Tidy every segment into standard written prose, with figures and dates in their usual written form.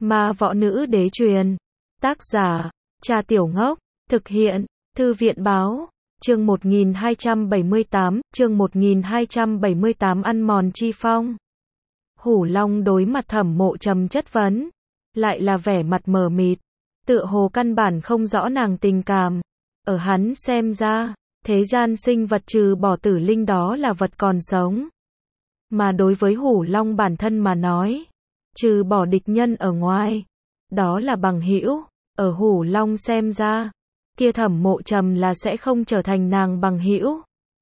Ma võ nữ đế truyền. Tác giả, Cha Tiểu Ngốc. Thực hiện, Thư viện báo. Chương 1278, ăn mòn chi phong. Hủ Long đối mặt Thẩm Mộ Trầm chất vấn, lại là vẻ mặt mờ mịt, tựa hồ căn bản không rõ nàng tình cảm. Ở hắn xem ra, thế gian sinh vật trừ bỏ tử linh đó là vật còn sống. Mà đối với Hủ Long bản thân mà nói, trừ bỏ địch nhân ở ngoài, đó là bằng hữu. Ở Hủ Long xem ra, kia Thẩm Mộ Trầm là sẽ không trở thành nàng bằng hữu,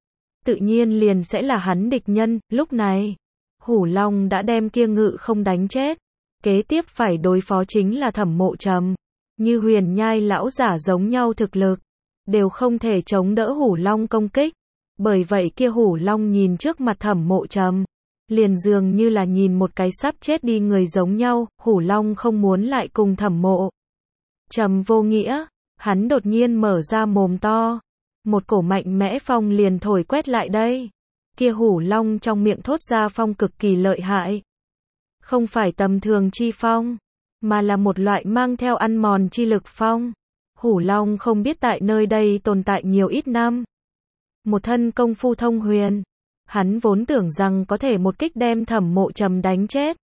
tự nhiên liền sẽ là hắn địch nhân. Lúc này, Hủ Long đã đem kia Ngự Không đánh chết, kế tiếp phải đối phó chính là Thẩm Mộ Trầm. Như Huyền Nhai lão giả giống nhau thực lực, đều không thể chống đỡ Hủ Long công kích. Bởi vậy kia Hủ Long nhìn trước mặt Thẩm Mộ Trầm, liền dường như là nhìn một cái sắp chết đi người giống nhau. Hủ Long không muốn lại cùng Thẩm Mộ Trầm vô nghĩa, hắn đột nhiên mở ra mồm to, một cổ mạnh mẽ phong liền thổi quét lại đây. Kia Hủ Long trong miệng thốt ra phong cực kỳ lợi hại, không phải tầm thường chi phong, mà là một loại mang theo ăn mòn chi lực phong. Hủ Long không biết tại nơi đây tồn tại nhiều ít năm, một thân công phu thông huyền, hắn vốn tưởng rằng có thể một kích đem Thẩm Mộ Trầm đánh chết.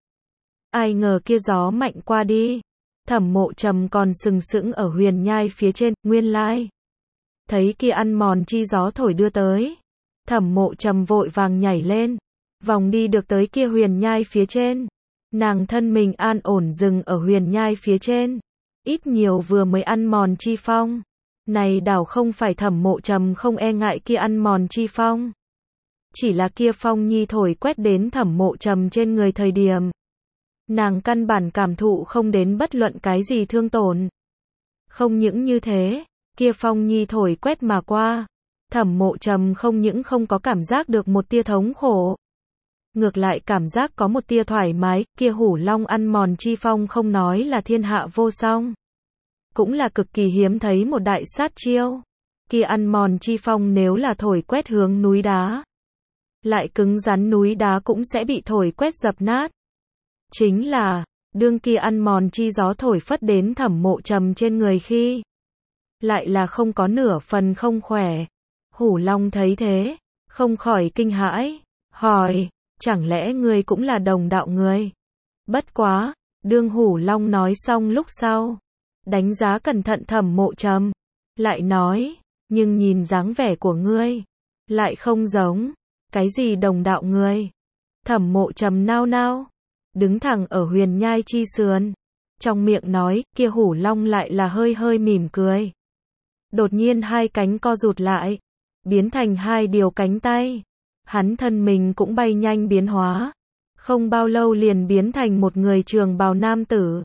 Ai ngờ kia gió mạnh qua đi, Thẩm Mộ Trầm còn sừng sững ở Huyền Nhai phía trên. Nguyên lai, thấy kia ăn mòn chi gió thổi đưa tới, Thẩm Mộ Trầm vội vàng nhảy lên, vòng đi được tới kia Huyền Nhai phía trên. Nàng thân mình an ổn dừng ở Huyền Nhai phía trên, ít nhiều vừa mới ăn mòn chi phong. Này đảo không phải Thẩm Mộ Trầm không e ngại kia ăn mòn chi phong, chỉ là kia phong nhi thổi quét đến Thẩm Mộ Trầm trên người thời điểm, nàng căn bản cảm thụ không đến bất luận cái gì thương tổn. Không những như thế, kia phong nhi thổi quét mà qua, Thẩm Mộ Trầm không những không có cảm giác được một tia thống khổ, ngược lại cảm giác có một tia thoải mái. Kia Hủ Long ăn mòn chi phong không nói là thiên hạ vô song, cũng là cực kỳ hiếm thấy một đại sát chiêu. Kia ăn mòn chi phong nếu là thổi quét hướng núi đá, lại cứng rắn núi đá cũng sẽ bị thổi quét dập nát. Chính là, đương kia ăn mòn chi gió thổi phất đến Thẩm Mộ Trầm trên người khi, lại là không có nửa phần không khỏe. Hủ Long thấy thế, không khỏi kinh hãi, hỏi, chẳng lẽ ngươi cũng là đồng đạo người? Bất quá, đương Hủ Long nói xong lúc sau, đánh giá cẩn thận Thẩm Mộ Trầm, lại nói, nhưng nhìn dáng vẻ của ngươi, lại không giống, cái gì đồng đạo người? Thẩm Mộ Trầm nao nao, đứng thẳng ở Huyền Nhai chi sườn, trong miệng nói. Kia Hủ Long lại là hơi hơi mỉm cười, đột nhiên hai cánh co rụt lại, biến thành hai điều cánh tay. Hắn thân mình cũng bay nhanh biến hóa, không bao lâu liền biến thành một người trường bào nam tử.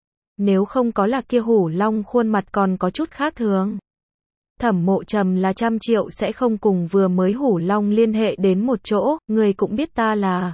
Nếu không có là kia Hủ Long khuôn mặt còn có chút khác thường, Thẩm Mộ Trầm là trăm triệu sẽ không cùng vừa mới Hủ Long liên hệ đến một chỗ. Người cũng biết ta là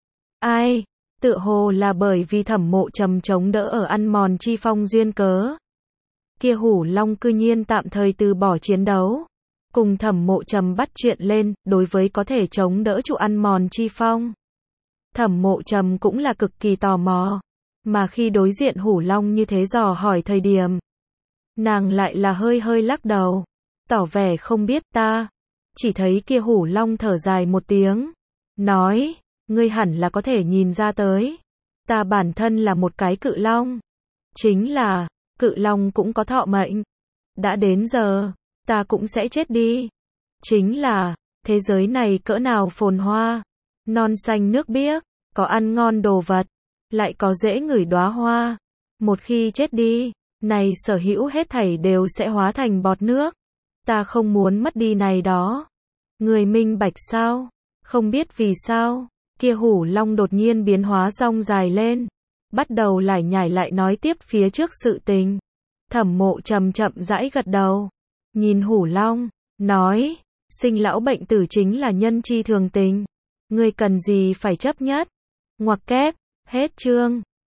ai? Tựa hồ là bởi vì Thẩm Mộ Trầm chống đỡ ở ăn mòn chi phong duyên cớ, kia Hủ Long cư nhiên tạm thời từ bỏ chiến đấu, cùng Thẩm Mộ Trầm bắt chuyện lên. Đối với có thể chống đỡ trụ ăn mòn chi phong, Thẩm Mộ Trầm cũng là cực kỳ tò mò, mà khi đối diện Hủ Long như thế dò hỏi thời điểm, nàng lại là hơi hơi lắc đầu, tỏ vẻ không biết. Ta chỉ thấy kia Hủ Long thở dài một tiếng, nói, ngươi hẳn là có thể nhìn ra tới, ta bản thân là một cái cự long, chính là, cự long cũng có thọ mệnh, đã đến giờ, ta cũng sẽ chết đi. Chính là, thế giới này cỡ nào phồn hoa, non xanh nước biếc, có ăn ngon đồ vật, lại có dễ ngửi đóa hoa, một khi chết đi, này sở hữu hết thảy đều sẽ hóa thành bọt nước. Ta không muốn mất đi này đó. Người minh bạch sao? Không biết vì sao, kia Hủ Long đột nhiên biến hóa rong dài lên, bắt đầu lải nhải lại nói tiếp phía trước sự tình. Thẩm Mộ Trầm chậm rãi gật đầu, nhìn Hủ Long, nói, sinh lão bệnh tử chính là nhân chi thường tình, ngươi cần gì phải chấp nhất. Ngoặc kép, hết chương.